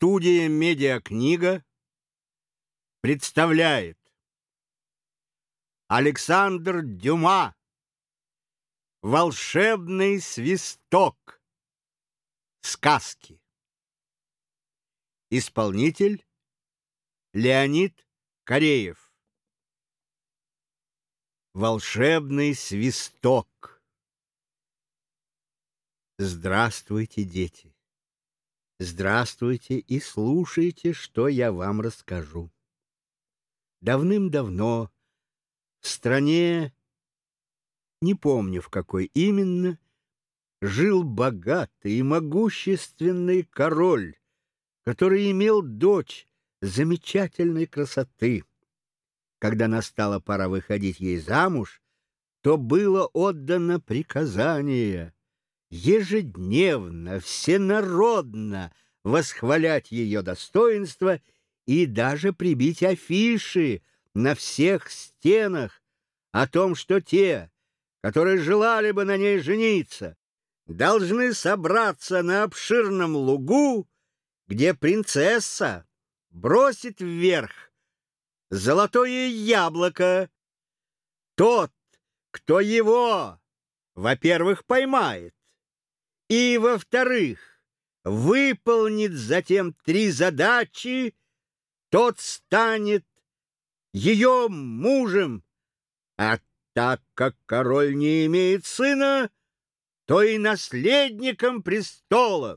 Студия «Медиакнига» представляет Александр Дюма «Волшебный свисток». Сказки. Исполнитель Леонид Кореев. «Волшебный свисток». Здравствуйте, дети! Здравствуйте и слушайте, что я вам расскажу. Давным-давно в стране, не помню в какой именно, жил богатый и могущественный король, который имел дочь замечательной красоты. Когда настала пора выходить ей замуж, то было отдано приказание ежедневно, всенародно восхвалять ее достоинство и даже прибить афиши на всех стенах о том, что те, которые желали бы на ней жениться, должны собраться на обширном лугу, где принцесса бросит вверх золотое яблоко. Тот, кто его, во-первых, поймает, и, во-вторых, выполнит затем 3 задачи, тот станет ее мужем. А так как король не имеет сына, то и наследником престола.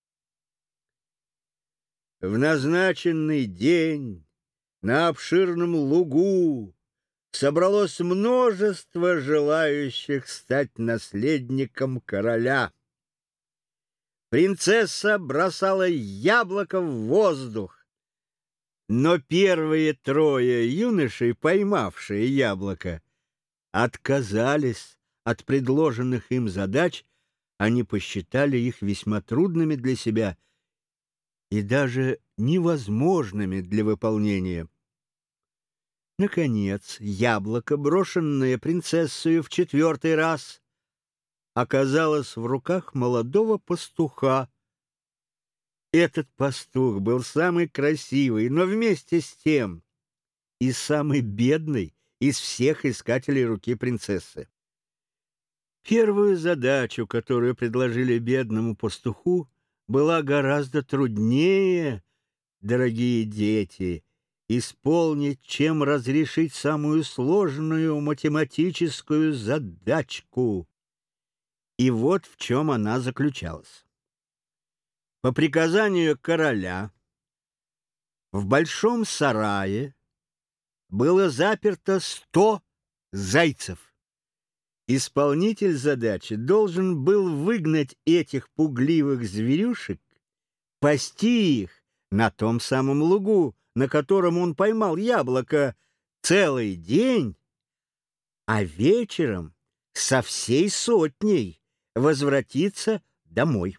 В назначенный день на обширном лугу собралось множество желающих стать наследником короля. Принцесса бросала яблоко в воздух, но первые 3 юношей, поймавшие яблоко, отказались от предложенных им задач. Они посчитали их весьма трудными для себя и даже невозможными для выполнения. Наконец, яблоко, брошенное принцессою в 4-й раз, оказалось в руках молодого пастуха. Этот пастух был самый красивый, но вместе с тем и самый бедный из всех искателей руки принцессы. Первую задачу, которую предложили бедному пастуху, была гораздо труднее, дорогие дети, исполнить, чем разрешить самую сложную математическую задачку. И вот в чем она заключалась. По приказанию короля в большом сарае было заперто 100 зайцев. Исполнитель задачи должен был выгнать этих пугливых зверюшек, пасти их на том самом лугу, на котором он поймал яблоко, целый день, а вечером со всей сотней возвратиться домой.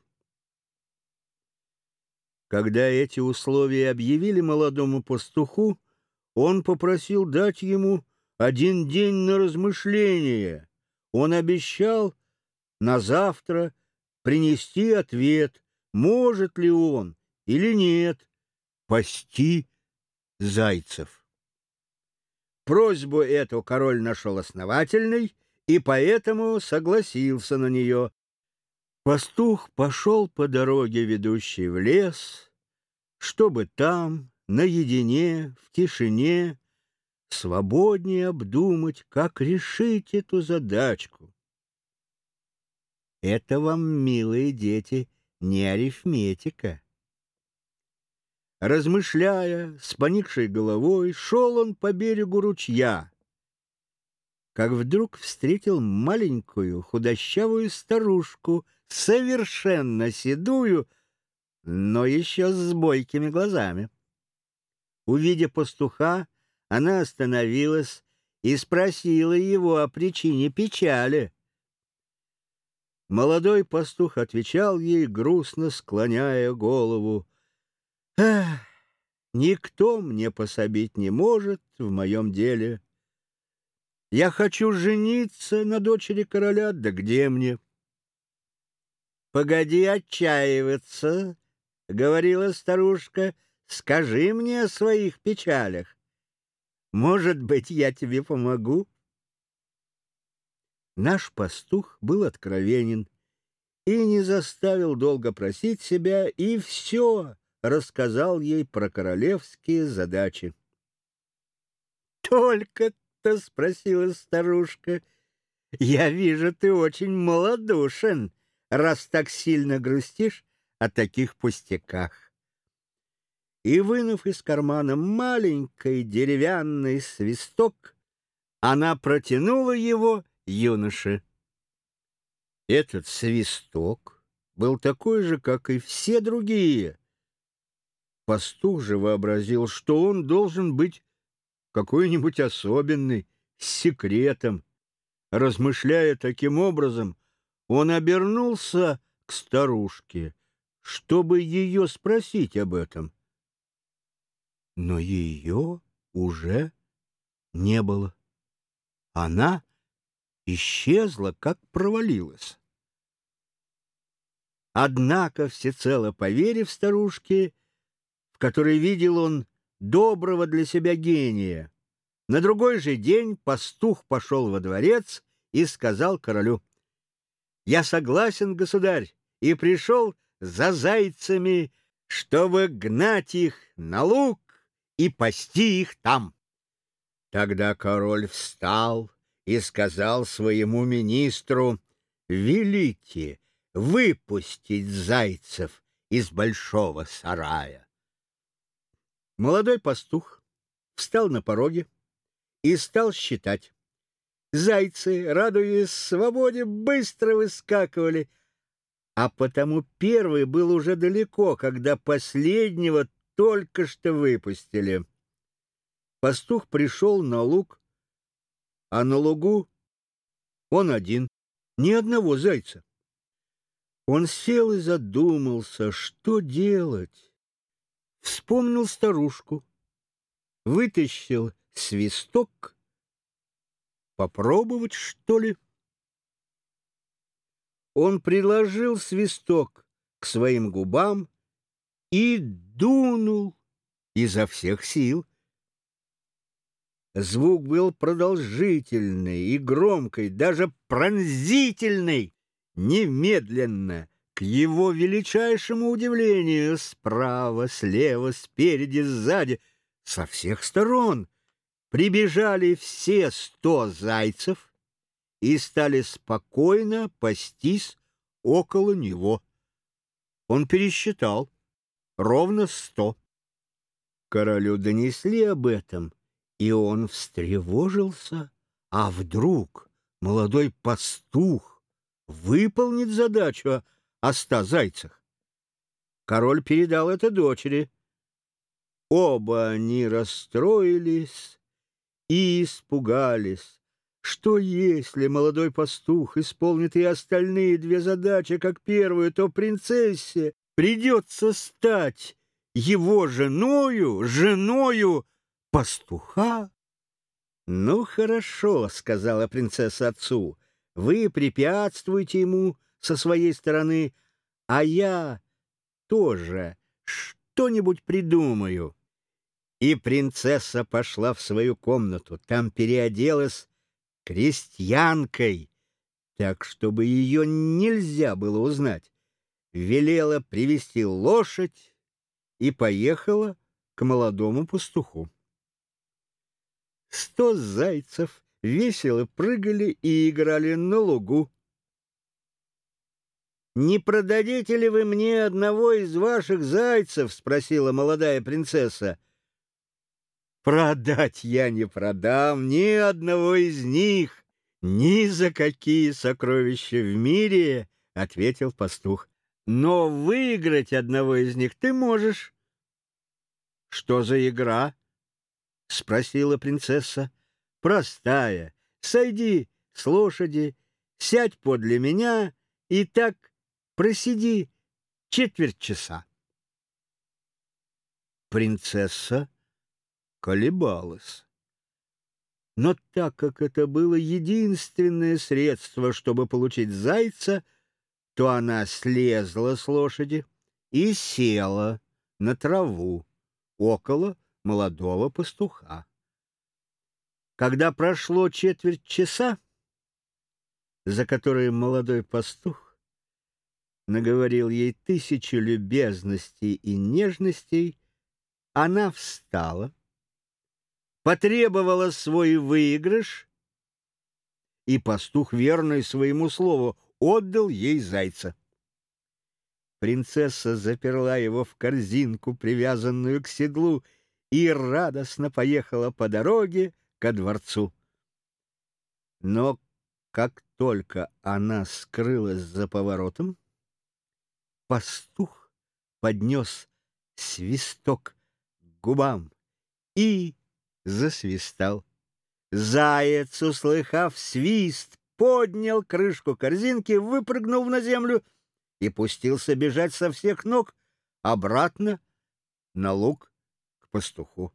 Когда эти условия объявили молодому пастуху, он попросил дать ему 1 день на размышление. Он обещал на завтра принести ответ, может ли он или нет пасти зайцев. Просьбу эту король нашел основательной и поэтому согласился на нее. Пастух пошел по дороге, ведущей в лес, чтобы там, наедине, в тишине, свободнее обдумать, как решить эту задачку. Это вам, милые дети, не арифметика. Размышляя, с поникшей головой, шел он по берегу ручья, как вдруг встретил маленькую худощавую старушку, совершенно седую, но еще с бойкими глазами. Увидя пастуха, она остановилась и спросила его о причине печали. Молодой пастух отвечал ей, грустно склоняя голову: «Ах, никто мне пособить не может в моем деле. Я хочу жениться на дочери короля, да где мне?» «Погоди отчаиваться», говорила старушка, — скажи мне о своих печалях. Может быть, я тебе помогу? Наш пастух был откровенен и не заставил долго просить себя, и все рассказал ей про королевские задачи. «Только-то, — спросила старушка, — я вижу, ты очень малодушен, раз так сильно грустишь о таких пустяках». И, вынув из кармана маленький деревянный свисток, она протянула его юноше. Этот свисток был такой же, как и все другие. Пастух же вообразил, что он должен быть какой-нибудь особенный, с секретом. Размышляя таким образом, он обернулся к старушке, чтобы ее спросить об этом. Но ее уже не было. Она исчезла, как провалилась. Однако, всецело поверив старушке, в которой видел он доброго для себя гения, на другой же день пастух пошел во дворец и сказал королю: «Я согласен, государь, и пришел за зайцами, чтобы гнать их на луг и пасти их там». Тогда король встал и сказал своему министру: «Велите выпустить зайцев из большого сарая». Молодой пастух встал на пороге и стал считать. Зайцы, радуясь свободе, быстро выскакивали, а потому первый был уже далеко, когда последнего только что выпустили. Пастух пришел на луг, а на лугу он один, ни одного зайца. Он сел и задумался, что делать. Вспомнил старушку, вытащил свисток. Попробовать, что ли? Он приложил свисток к своим губам и дунул изо всех сил. Звук был продолжительный и громкий, даже пронзительный. Немедленно, к его величайшему удивлению, справа, слева, спереди, сзади, со всех сторон прибежали все 100 зайцев и стали спокойно пастись около него. Он пересчитал: ровно 100. Королю донесли об этом, и он встревожился. А вдруг молодой пастух выполнит задачу о 100 зайцах? Король передал это дочери. Оба они расстроились и испугались, что если молодой пастух исполнит и остальные 2 задачи, как первую, то принцессе придется стать его женою пастуха. «Ну, хорошо, — сказала принцесса отцу, — вы препятствуете ему со своей стороны, а я тоже что-нибудь придумаю». И принцесса пошла в свою комнату, там переоделась крестьянкой, так, чтобы ее нельзя было узнать, велела привести лошадь и поехала к молодому пастуху. 100 зайцев весело прыгали и играли на лугу. «Не продадите ли вы мне одного из ваших зайцев?» — спросила молодая принцесса. «Продать я не продам ни одного из них, ни за какие сокровища в мире», — ответил пастух. «Но выиграть одного из них ты можешь». «Что за игра?» — спросила принцесса. «Простая. Сойди с лошади, сядь подле меня и так просиди четверть часа». Принцесса колебалась. Но так как это было единственное средство, чтобы получить зайца, то она слезла с лошади и села на траву около молодого пастуха. Когда прошло четверть часа, за которые молодой пастух наговорил ей тысячу любезностей и нежностей, она встала, потребовала свой выигрыш, и пастух, верный своему слову, отдал ей зайца. Принцесса заперла его в корзинку, привязанную к седлу, и радостно поехала по дороге ко дворцу. Но как только она скрылась за поворотом, пастух поднес свисток к губам и засвистал. Заяц, услыхав свист, поднял крышку корзинки, выпрыгнул на землю и пустился бежать со всех ног обратно на луг к пастуху.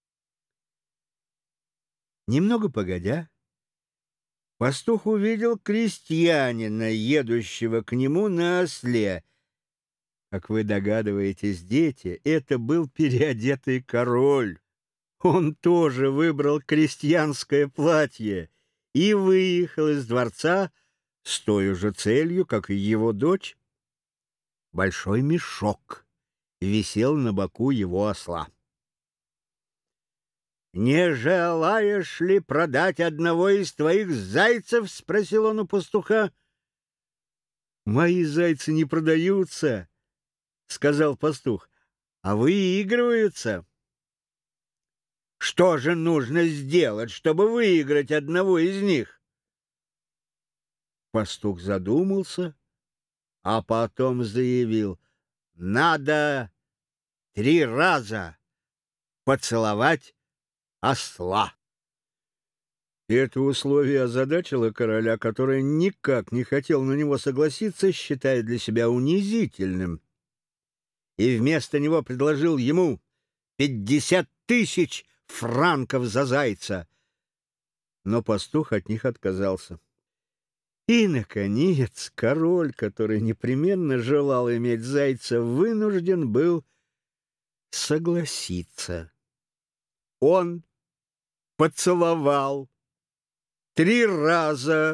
Немного погодя, пастух увидел крестьянина, едущего к нему на осле. Как вы догадываетесь, дети, это был переодетый король. Он тоже выбрал крестьянское платье и выехал из дворца с той же целью, как и его дочь. Большой мешок висел на боку его осла. «Не желаешь ли продать одного из твоих зайцев?» — спросил он у пастуха. «Мои зайцы не продаются», — сказал пастух, — «а выигрываются». «Что же нужно сделать, чтобы выиграть одного из них?» Пастух задумался, а потом заявил: «Надо 3 раза поцеловать осла». Это условие озадачило короля, который никак не хотел на него согласиться, считая для себя унизительным, и вместо него предложил ему 50 000 франков за зайца. Но пастух от них отказался. И, наконец, король, который непременно желал иметь зайца, вынужден был согласиться. Он поцеловал 3 раза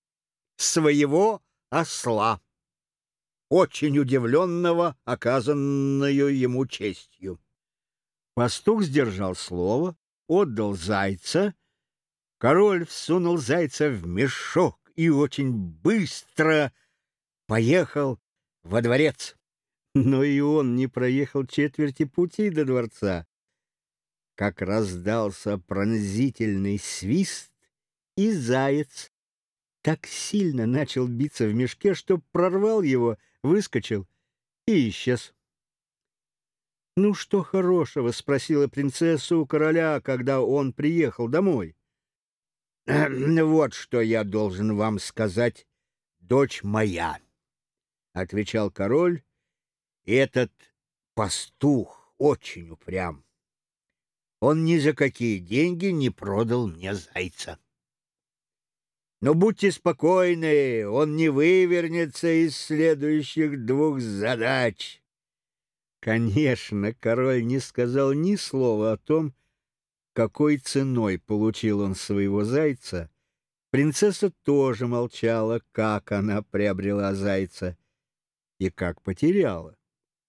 своего осла, очень удивленного оказанною ему честью. Пастух сдержал слово, отдал зайца. Король всунул зайца в мешок и очень быстро поехал во дворец. Но и он не проехал четверти пути до дворца, как раздался пронзительный свист, и заяц так сильно начал биться в мешке, что прорвал его, выскочил и исчез. «Ну что хорошего?» — спросила принцесса у короля, когда он приехал домой. «Вот что я должен вам сказать, дочь моя», — отвечал король. «Этот пастух очень упрям. Он ни за какие деньги не продал мне зайца. Но будьте спокойны, он не вывернется из следующих 2 задач». Конечно, король не сказал ни слова о том, какой ценой получил он своего зайца. Принцесса тоже молчала, как она приобрела зайца и как потеряла.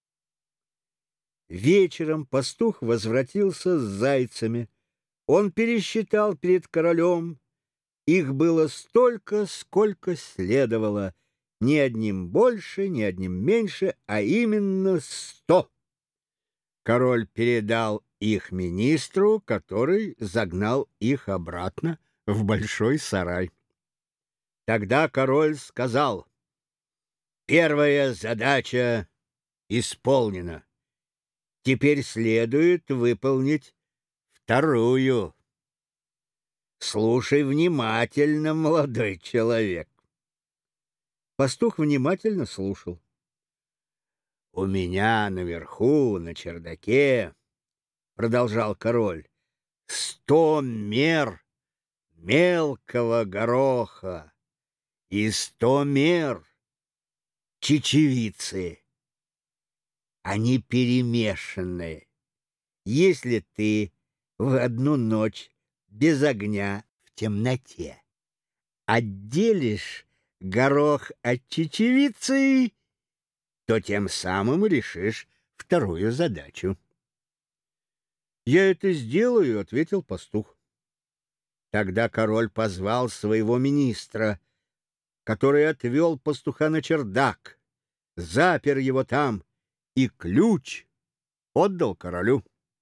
Вечером пастух возвратился с зайцами. Он пересчитал перед королем. Их было столько, сколько следовало, ни одним больше, ни одним меньше, а именно 100. Король передал их министру, который загнал их обратно в большой сарай. Тогда король сказал: «Первая задача исполнена. Теперь следует выполнить вторую. Слушай внимательно, молодой человек». Пастух внимательно слушал. «У меня наверху, на чердаке, — продолжал король, — 100 мер мелкого гороха и 100 мер чечевицы. они перемешаны. Если ты в одну ночь без огня в темноте отделишь горох от чечевицы, то тем самым решишь вторую задачу. «Я это сделаю», — ответил пастух. Тогда король позвал своего министра, который отвел пастуха на чердак, запер его там и ключ отдал королю.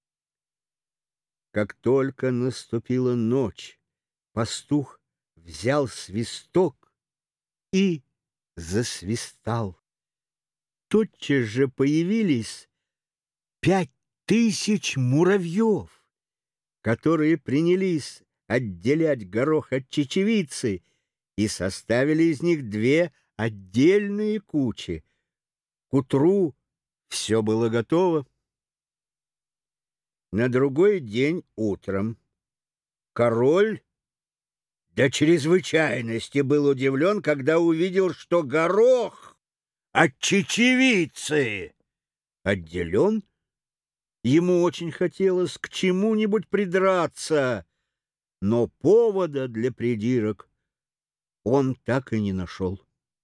Как только наступила ночь, пастух взял свисток и засвистал. Тотчас же появились 5000 муравьев, которые принялись отделять горох от чечевицы и составили из них две отдельные кучи. К утру все было готово. На другой день утром король до чрезвычайности был удивлен, когда увидел, что горох от чечевицы отделен. Ему очень хотелось к чему-нибудь придраться, но повода для придирок он так и не нашел.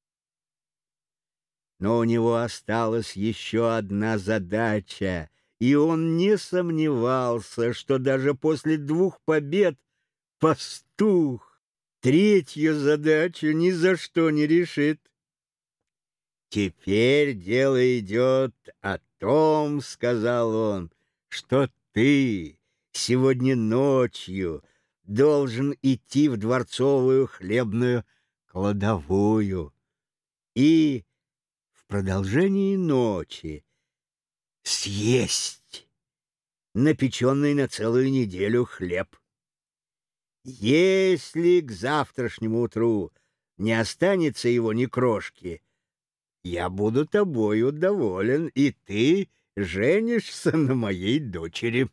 Но у него осталась еще одна задача, и он не сомневался, что даже после 2 побед пастух третью задачу ни за что не решит. «Теперь дело идет о том, — сказал он, — что ты сегодня ночью должен идти в дворцовую хлебную кладовую и в продолжении ночи съесть напеченный на целую неделю хлеб. Если к завтрашнему утру не останется его ни крошки, я буду тобою доволен, и ты женишься на моей дочери».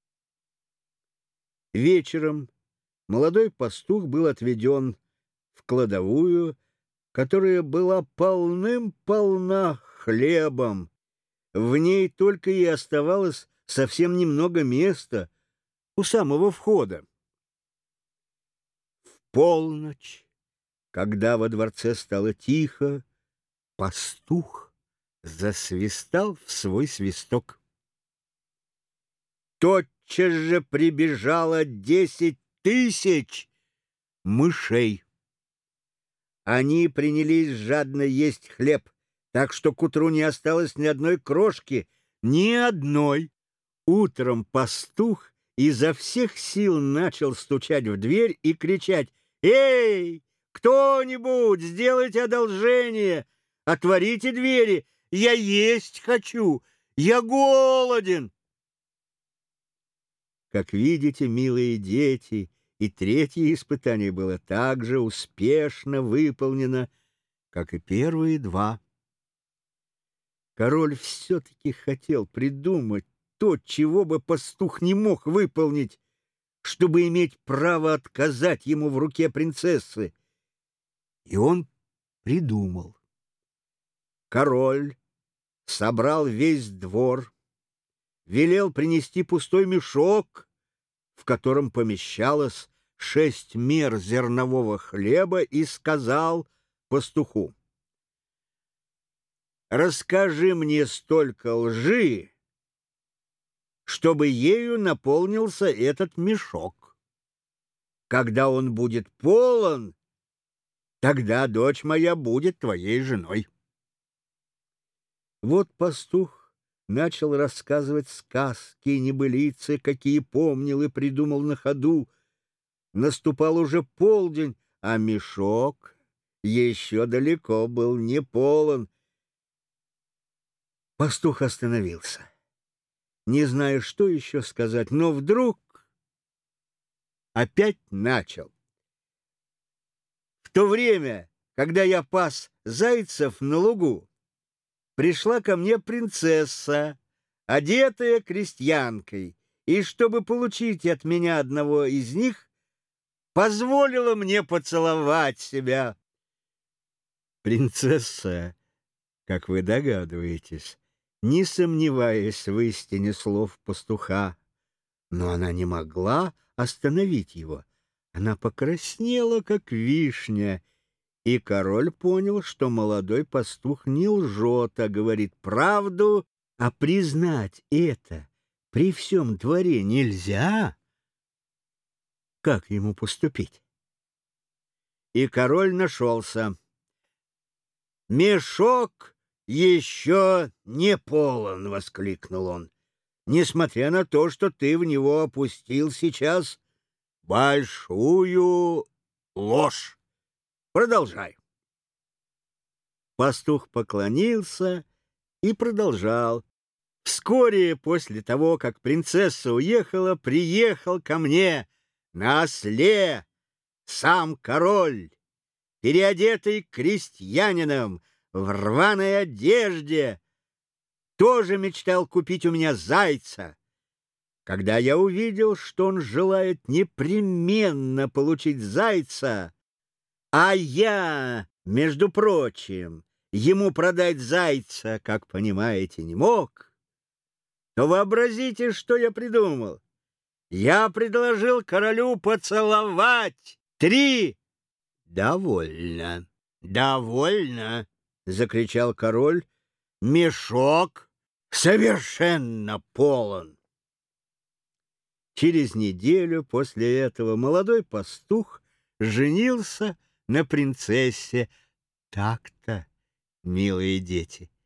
Вечером молодой пастух был отведен в кладовую, которая была полным-полна хлебом. В ней только и оставалось совсем немного места у самого входа. В полночь, когда во дворце стало тихо, пастух засвистал в свой свисток. Тотчас же прибежало 10 000 мышей. Они принялись жадно есть хлеб, так что к утру не осталось ни одной крошки, ни одной. Утром пастух изо всех сил начал стучать в дверь и кричать: «Эй, кто-нибудь, сделайте одолжение! Отворите двери! Я есть хочу! Я голоден!» Как видите, милые дети, и третье испытание было так же успешно выполнено, как и первые 2. Король все-таки хотел придумать то, чего бы пастух не мог выполнить, чтобы иметь право отказать ему в руке принцессы. И он придумал. Король собрал весь двор, велел принести пустой мешок, в котором помещалось 6 мер зернового хлеба, и сказал пастуху: «Расскажи мне столько лжи, чтобы ею наполнился этот мешок. Когда он будет полон, тогда дочь моя будет твоей женой». Вот пастух начал рассказывать сказки и небылицы, какие помнил и придумал на ходу. Наступал уже полдень, а мешок еще далеко был не полон. Пастух остановился, не зная, что еще сказать, но вдруг опять начал. «В то время, когда я пас зайцев на лугу, пришла ко мне принцесса, одетая крестьянкой, и, чтобы получить от меня одного из них, позволила мне поцеловать себя». Принцесса, как вы догадываетесь, не сомневаясь в истине слов пастуха. Но она не могла остановить его. Она покраснела, как вишня, и король понял, что молодой пастух не лжет, а говорит правду, а признать это при всем дворе нельзя. Как ему поступить? И король нашелся. «Мешок еще не полон!» — воскликнул он. «Несмотря на то, что ты в него опустил сейчас большую ложь. Продолжай». Пастух поклонился и продолжал. «Вскоре после того, как принцесса уехала, приехал ко мне на осле сам король, переодетый крестьянином в рваной одежде, тоже мечтал купить у меня зайца. Когда я увидел, что он желает непременно получить зайца, а я, между прочим, ему продать зайца, как понимаете, не мог, то вообразите, что я придумал. Я предложил королю поцеловать 3. «Довольно, довольно!» — закричал король. «Мешок совершенно полон!» Через неделю после этого молодой пастух женился на принцессе. Так-то, милые дети.